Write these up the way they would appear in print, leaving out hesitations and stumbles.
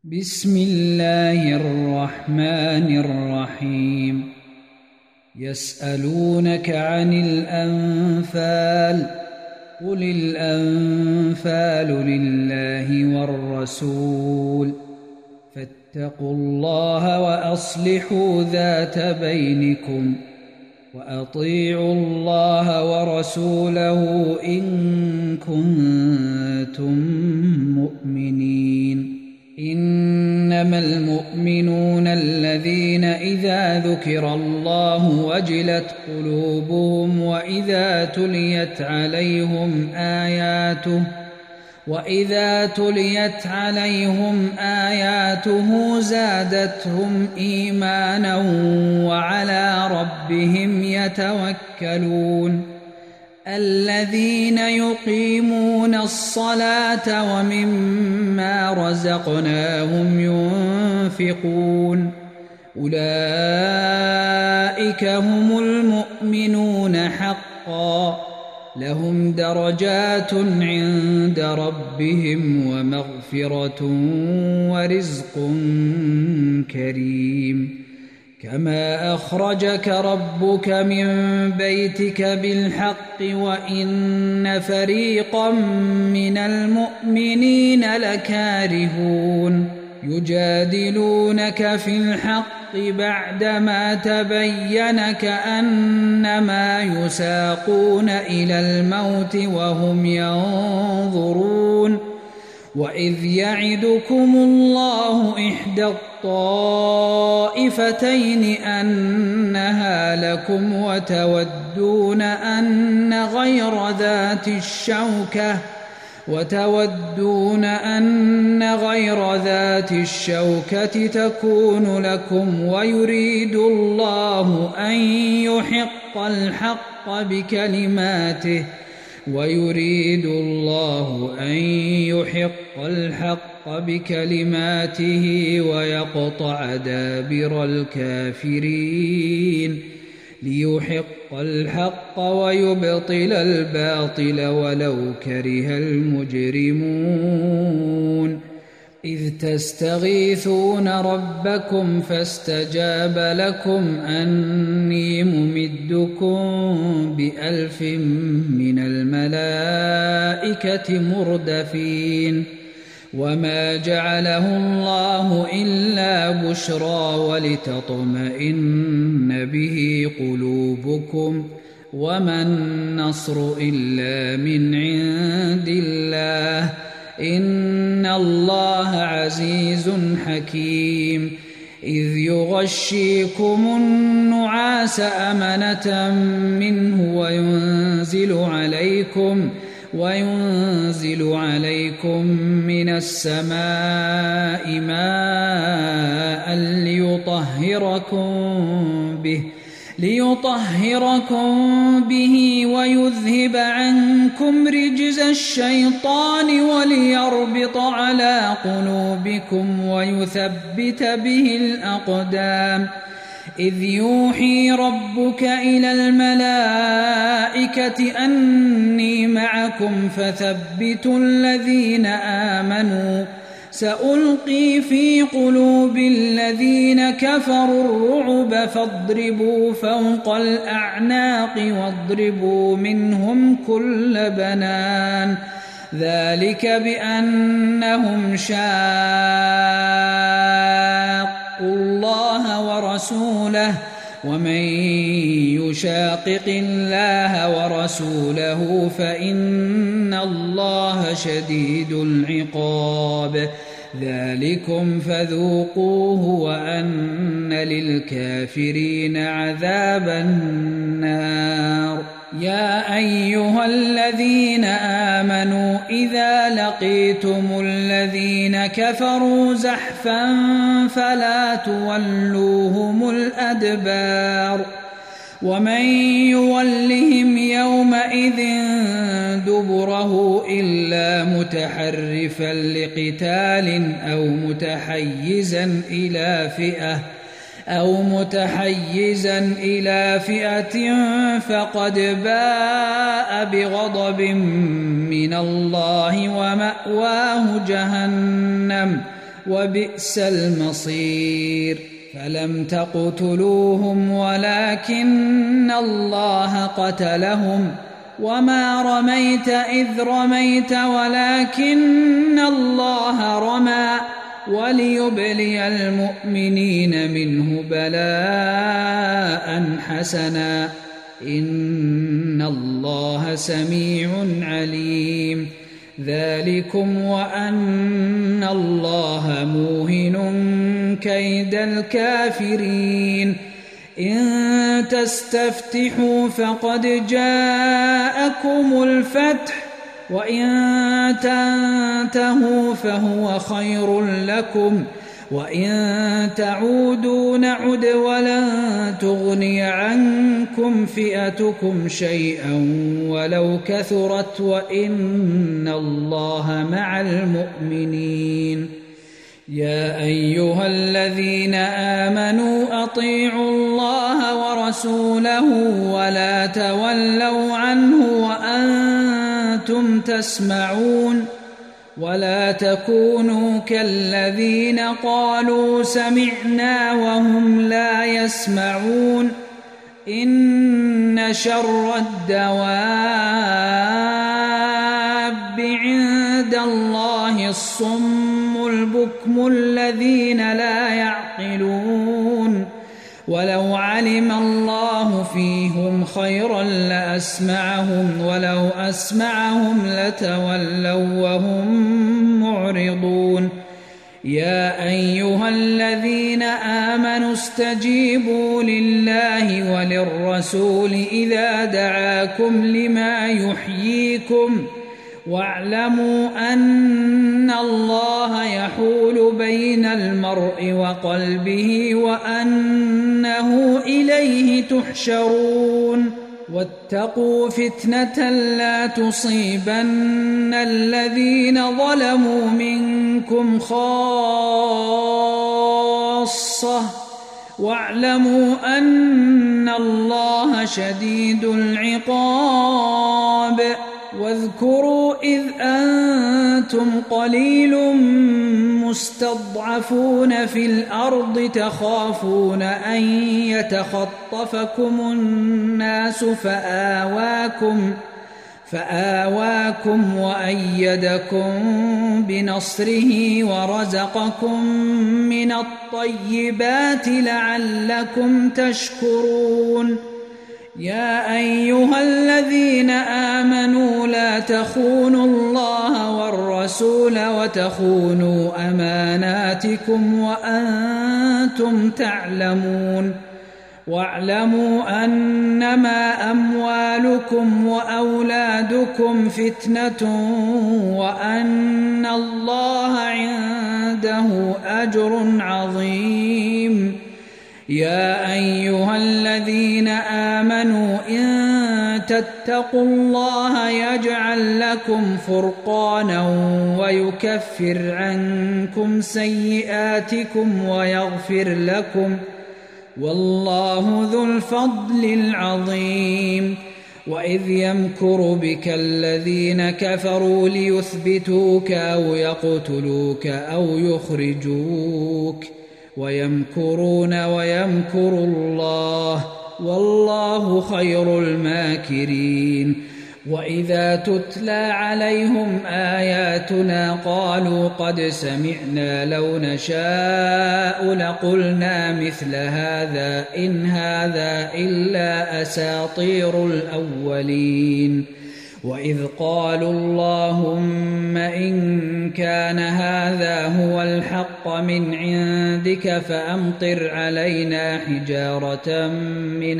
بسم الله الرحمن الرحيم. يسألونك عن الأنفال، قل الأنفال لله والرسول، فاتقوا الله وأصلحوا ذات بينكم، وأطيعوا الله ورسوله إن كنتم مؤمنين. إنما المؤمنون الذين إذا ذكر الله وجلت قلوبهم وإذا تليت عليهم آياته زادتهم إيمانا وعلى ربهم يتوكلون. الذين يقيمون الصلاة ومما رزقناهم ينفقون، أولئك هم المؤمنون حقا، لهم درجات عند ربهم ومغفرة ورزق كريم. كما أخرجك ربك من بيتك بالحق وإن فريقا من المؤمنين لكارهون. يجادلونك في الحق بعدما تبين كأنما يساقون إلى الموت وهم ينظرون. وإذ يعدكم الله إحدى الطائفتين أنها لكم وتودون أن غير ذات الشوكة تكون لكم، ويريد الله أن يحق الحق بكلماته ويقطع دابر الكافرين، ليحق الحق ويبطل الباطل ولو كره المجرمون. إذ تستغيثون ربكم فاستجاب لكم أني ممدكم ب1000 من الملائكة مردفين. وما جعله الله إلا بشرى ولتطمئن به قلوبكم، وما النصر إلا من عند الله، إن الله عزيز حكيم. إذ يغشيكم النعاس أمنة منه وينزل عليكم من السماء ماء ليطهركم به ويذهب عنكم رجز الشيطان وليربط على قلوبكم ويثبت به الأقدام. إذ يوحي ربك إلى الملائكة أني معكم فثبتوا الذين آمنوا، سألقي في قلوب الذين كفروا الرعب فاضربوا فوق الأعناق واضربوا منهم كل بنان. ذلك بأنهم شاقوا الله ورسوله، ومن يشاقق الله ورسوله فإن الله شديد العقاب. ذلكم فذوقوه وأن للكافرين عذاب النار. يا أيها الذين آمنوا إذا لقيتم الذين كفروا زحفا فلا تولوهم الأدبار، ومن يولهم يومئذ دبره إلا متحرفا لقتال أو متحيزا إلى فئة فقد باء بغضب من الله ومأواه جهنم وبئس المصير. فلم تقتلوهم ولكن الله قتلهم وما رميت إذ رميت ولكن الله رمى وليبلي المؤمنين منه بلاء حسنا إن الله سميع عليم. ذلكم وأن الله موهن كيد الكافرين. إن تستفتحوا فقد جاءكم الفتح وإن تنتهوا فهو خير لكم وإن تعودوا نعد ولن تغني عنكم فئتكم شيئا ولو كثرت وإن الله مع المؤمنين. يا أيها الذين آمنوا أطيعوا الله ورسوله ولا تولوا عنه وأنتم تسمعون ولا تكونوا كالذين قالوا سمعنا وهم لا يسمعون. إن شر الدواب عند الله الصم البكم الذين لا يعقلون. ولو علم الله فيهم خيرا لأسمعهم ولو أسمعهم لتولوا وهم معرضون. يا أيها الذين آمنوا استجيبوا لله وللرسول إذا دعاكم لما يحييكم واعلموا أن الله يحول بين المرء وقلبه وأنه إليه تحشرون. واتقوا فتنة لا تصيبن الذين ظلموا منكم خاصة واعلموا أن الله شديد العقاب. واذكروا إذ أنتم قليل مستضعفون في الأرض تخافون أن يتخطفكم الناس فآواكم وأيدكم بنصره ورزقكم من الطيبات لعلكم تشكرون. يا أيها الذين آمنوا لا تخونوا الله والرسول وتخونوا أماناتكم وأنتم تعلمون. واعلموا أنما أموالكم وأولادكم فتنة وأن الله عنده أجر عظيم. يا أيها الذين آمنوا إن تتقوا الله يجعل لكم فرقانا ويكفر عنكم سيئاتكم ويغفر لكم والله ذو الفضل العظيم. وإذ يمكر بك الذين كفروا ليثبتوك أو يقتلوك أو يخرجوك ويمكرون ويمكر الله والله خير الماكرين. وإذا تتلى عليهم آياتنا قالوا قد سمعنا لو نشاء لقلنا مثل هذا إن هذا إلا أساطير الأولين. وإذ قالوا اللهم إن كان هذا هو الحق من عندك فأمطر علينا حجارة من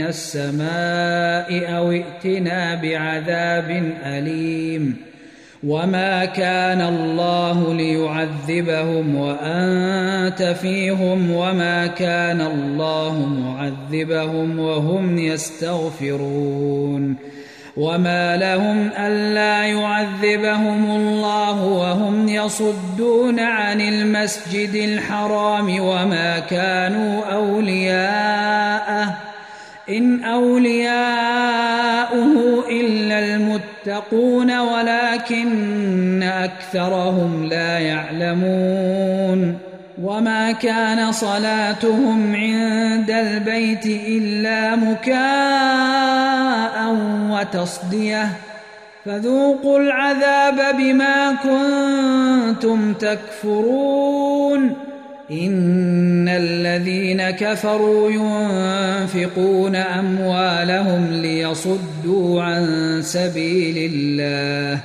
السماء أو ائتنا بعذاب أليم. وما كان الله ليعذبهم وأنت فيهم وما كان الله معذبهم وهم يستغفرون. وما لهم ألا يعذبهم الله وهم يصدون عن المسجد الحرام وما كانوا أولياءه إن أولياؤه إلا المتقون ولكن أكثرهم لا يعلمون. وما كان صلاتهم عند البيت إلا مكاء وتصدية فذوقوا العذاب بما كنتم تكفرون إن الذين كفروا ينفقون أموالهم ليصدوا عن سبيل الله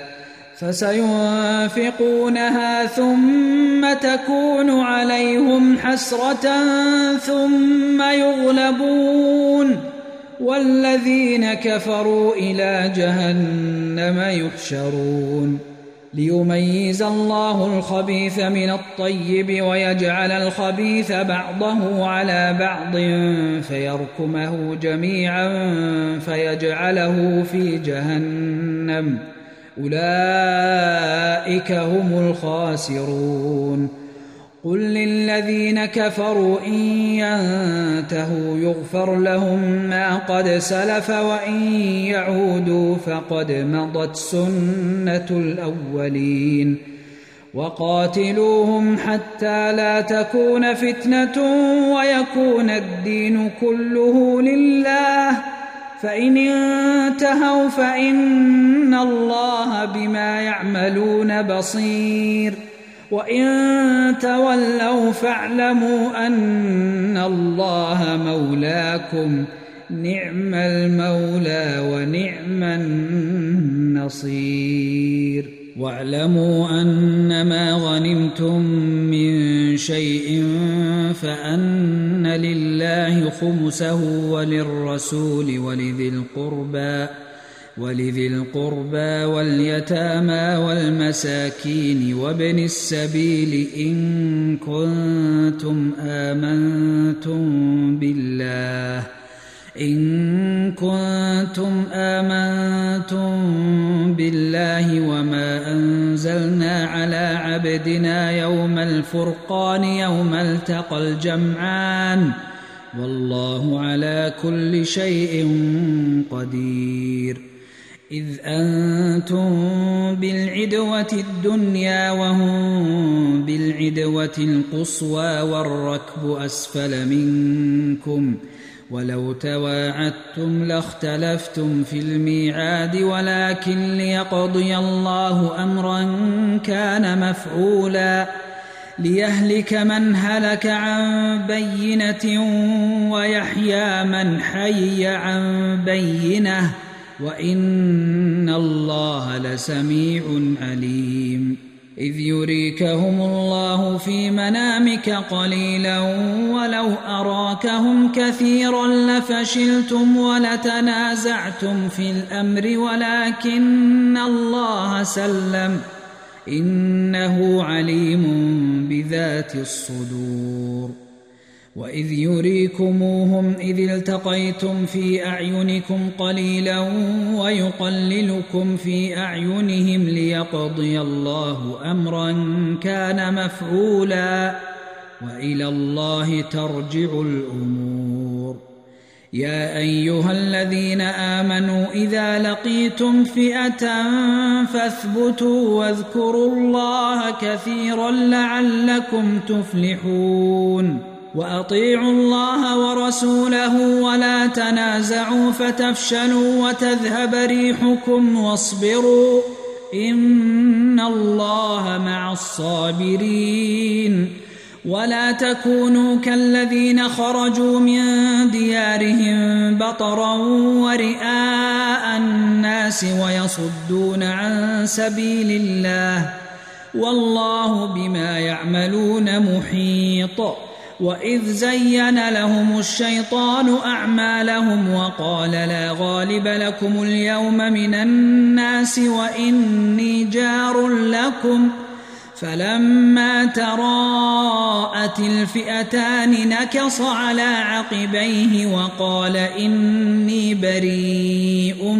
فسينفقونها ثم تكون عليهم حسرة ثم يغلبون والذين كفروا إلى جهنم يحشرون ليميز الله الخبيث من الطيب ويجعل الخبيث بعضه على بعض فيركمه جميعا فيجعله في جهنم أولئك هم الخاسرون قل للذين كفروا إن ينتهوا يغفر لهم ما قد سلف وإن يعودوا فقد مضت سنة الأولين وقاتلوهم حتى لا تكون فتنة ويكون الدين كله لله فإن انتهوا فإن الله بما يعملون بصير وإن تولوا فاعلموا أن الله مولاكم نعم المولى ونعم النصير واعلموا أنما غنمتم من شيء فأن لله خمسه وللرسول ولذي القربى واليتامى والمساكين وابن السبيل إن كنتم آمنتم بالله وما أنزلنا على عبدنا يوم الفرقان يوم التقى الجمعان والله على كل شيء قدير إذ أنتم بالعدوة الدنيا وهم بالعدوة القصوى والركب أسفل منكم ولو تواعدتم لاختلفتم في الميعاد ولكن ليقضي الله أمرا كان مفعولا ليهلك من هلك عن بينة ويحيى من حي عن بينة وإن الله لسميع عليم إذ يريكهم الله في منامك قليلا ولو أراكهم كثيرا لفشلتم ولتنازعتم في الأمر ولكن الله سلم إنه عليم بذات الصدور وإذ يريكموهم إذ التقيتم في أعينكم قليلا ويقللكم في أعينهم ليقضي الله أمرا كان مفعولا وإلى الله ترجع الأمور يا أيها الذين آمنوا إذا لقيتم فئة فاثبتوا واذكروا الله كثيرا لعلكم تفلحون وأطيعوا الله ورسوله ولا تنازعوا فتفشلوا وتذهب ريحكم واصبروا إن الله مع الصابرين ولا تكونوا كالذين خرجوا من ديارهم بطرا ورئاء الناس ويصدون عن سبيل الله والله بما يعملون محيط وإذ زين لهم الشيطان أعمالهم وقال لا غالب لكم اليوم من الناس وإني جار لكم فلما تراءت الفئتان نكص على عقبيه وقال إني بريء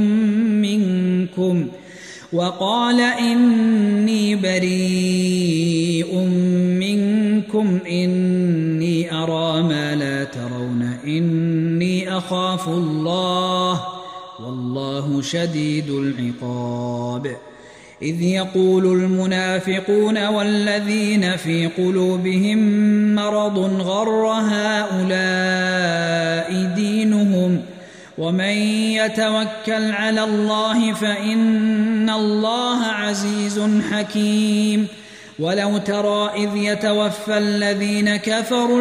منكم إني أرى ما لا ترون إني أخاف الله والله شديد العقاب إذ يقول المنافقون والذين في قلوبهم مرض غر هؤلاء دينهم ومن يتوكل على الله فإن الله عزيز حكيم. ولو ترى إذ يتوفى الذين كفروا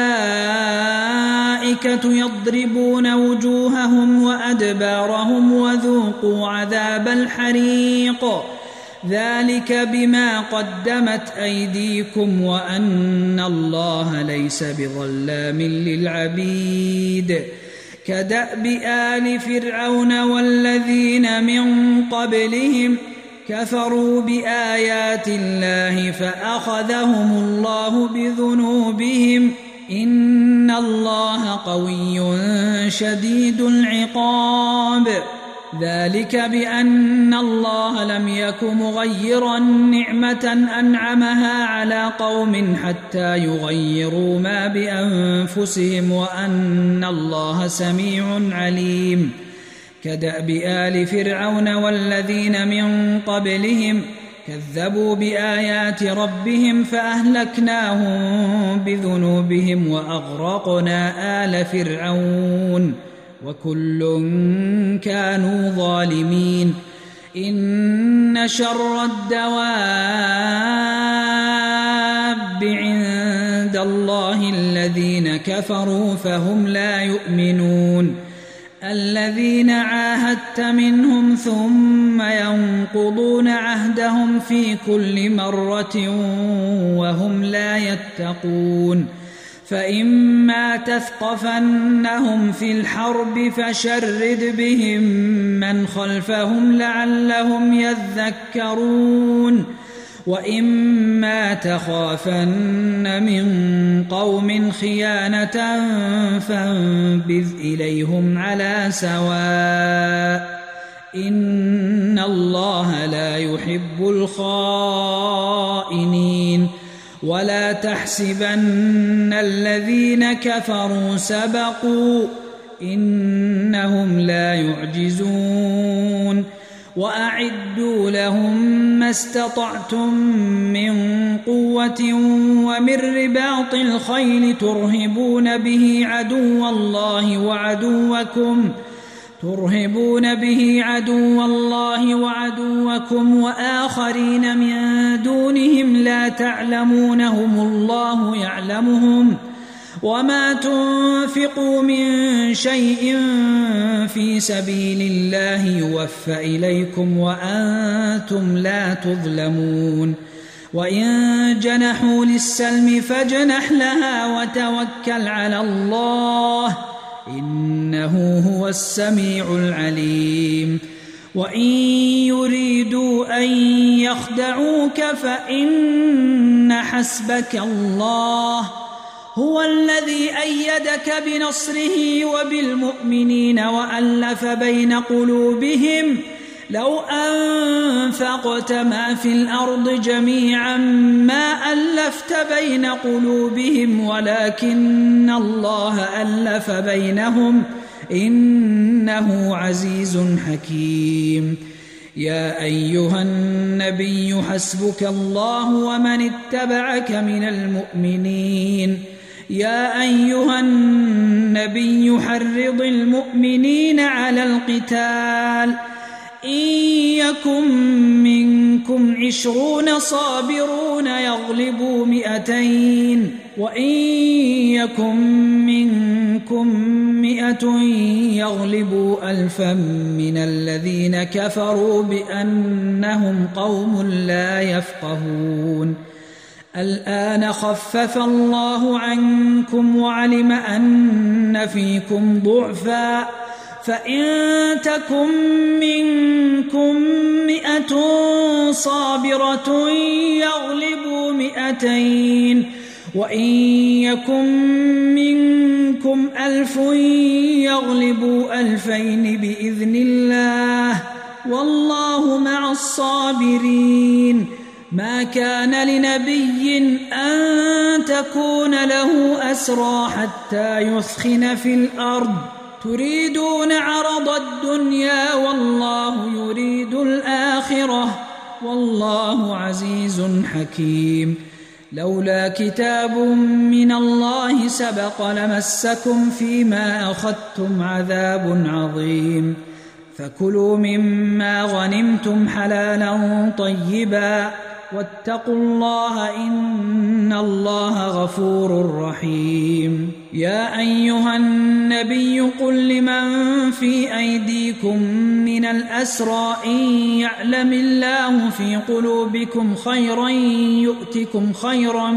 الملائكة يضربون وجوههم وأدبارهم وذوقوا عذاب الحريق ذلك بما قدمت أيديكم وأن الله ليس بظلام للعبيد. كدأب آل فرعون والذين من قبلهم كفروا بآيات الله فأخذهم الله بذنوبهم إن الله قوي شديد العقاب. ذلك بأن الله لم يك مغيرا نعمة أنعمها على قوم حتى يغيروا ما بأنفسهم وأن الله سميع عليم. كدأب آل فرعون والذين من قبلهم كذبوا بآيات ربهم فأهلكناهم بذنوبهم وأغرقنا آل فرعون وكل كانوا ظالمين. إن شر الدواب عند الله الذين كفروا فهم لا يؤمنون. الذين عاهدت منهم ثم ينقضون عهدهم في كل مرة وهم لا يتقون. فإما تثقفنهم في الحرب فشرد بهم من خلفهم لعلهم يذكرون. وإما تخافن من قوم خيانة فانبذ إليهم على سواء إن الله لا يحب الخائنين. ولا تحسبن الذين كفروا سبقوا إنهم لا يعجزون. وأعدوا لهم ما استطعتم من قوة ومن رباط الخيل ترهبون به عدو الله وعدوكم وآخرين من دونهم لا تعلمونهم الله يعلمهم. وما تنفقوا من شيء في سبيل الله يوفى إليكم وأنتم لا تظلمون. وإن جنحوا للسلم فاجنح لها وتوكل على الله إنه هو السميع العليم. وإن يريدوا أن يخدعوك فإن حسبك الله هو الذي أيدك بنصره وبالمؤمنين وألف بين قلوبهم لو أنفقت ما في الأرض جميعا ما ألفت بين قلوبهم ولكن الله ألف بينهم إنه عزيز حكيم. يا أيها النبي حسبك الله ومن اتبعك من المؤمنين. يا أيها النبي حرض المؤمنين على القتال إن يكن منكم 20 صابرون يغلبوا 200 وإن يكن منكم 100 يغلبوا 1000 من الذين كفروا بأنهم قوم لا يفقهون. الآن خفف الله عنكم وعلم أن فيكم ضعفا فإن تكن منكم 100 صابرة يغلبوا 200 وإن يكن منكم 1000 يغلبوا 2000 بإذن الله والله مع الصابرين. ما كان لنبي أن تكون له أسرى حتى يثخن في الأرض تريدون عرض الدنيا والله يريد الآخرة والله عزيز حكيم. لولا كتاب من الله سبق لمسكم فيما أخذتم عذاب عظيم. فكلوا مما غنمتم حلالا طيبا واتقوا الله إن الله غفور رحيم. يا أيها النبي قل لمن في أيديكم من الأسرى إن يعلم الله في قلوبكم خيرا يؤتكم خيرا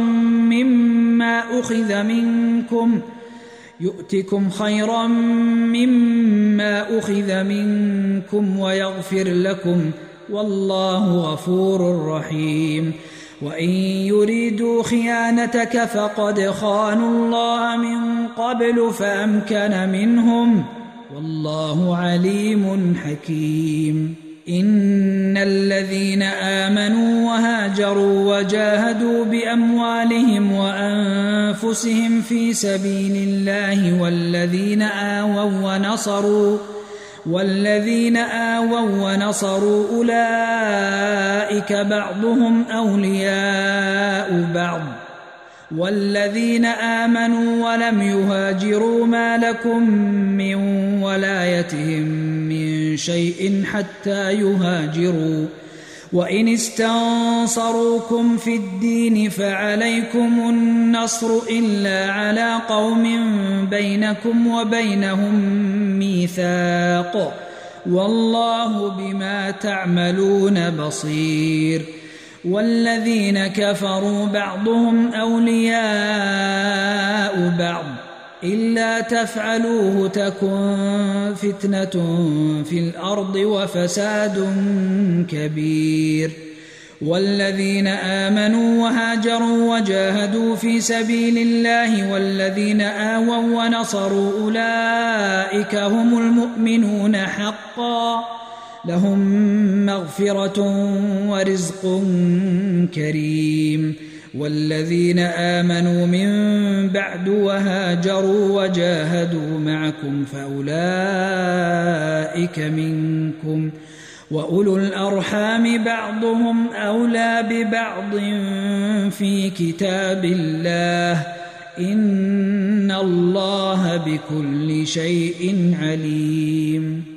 مما أخذ منكم ويغفر لكم والله غفور رحيم. وإن يريدوا خيانتك فقد خانوا الله من قبل فأمكن منهم والله عليم حكيم. إن الذين آمنوا وهاجروا وجاهدوا بأموالهم وأنفسهم في سبيل الله والذين آووا ونصروا أولئك بعضهم أولياء بعض والذين آمنوا ولم يهاجروا ما لكم من ولايتهم من شيء حتى يهاجروا وإن استنصروكم في الدين فعليكم النصر إلا على قوم بينكم وبينهم ميثاق والله بما تعملون بصير. والذين كفروا بعضهم أولياء بعض إلا تفعلوه تكن فتنة في الأرض وفساد كبير. والذين آمنوا وهاجروا وجاهدوا في سبيل الله والذين آووا ونصروا أولئك هم المؤمنون حقا لهم مغفرة ورزق كريم. والذين آمنوا من بعد وهاجروا وجاهدوا معكم فأولئك منكم وأولو الأرحام بعضهم أولى ببعض في كتاب الله إن الله بكل شيء عليم.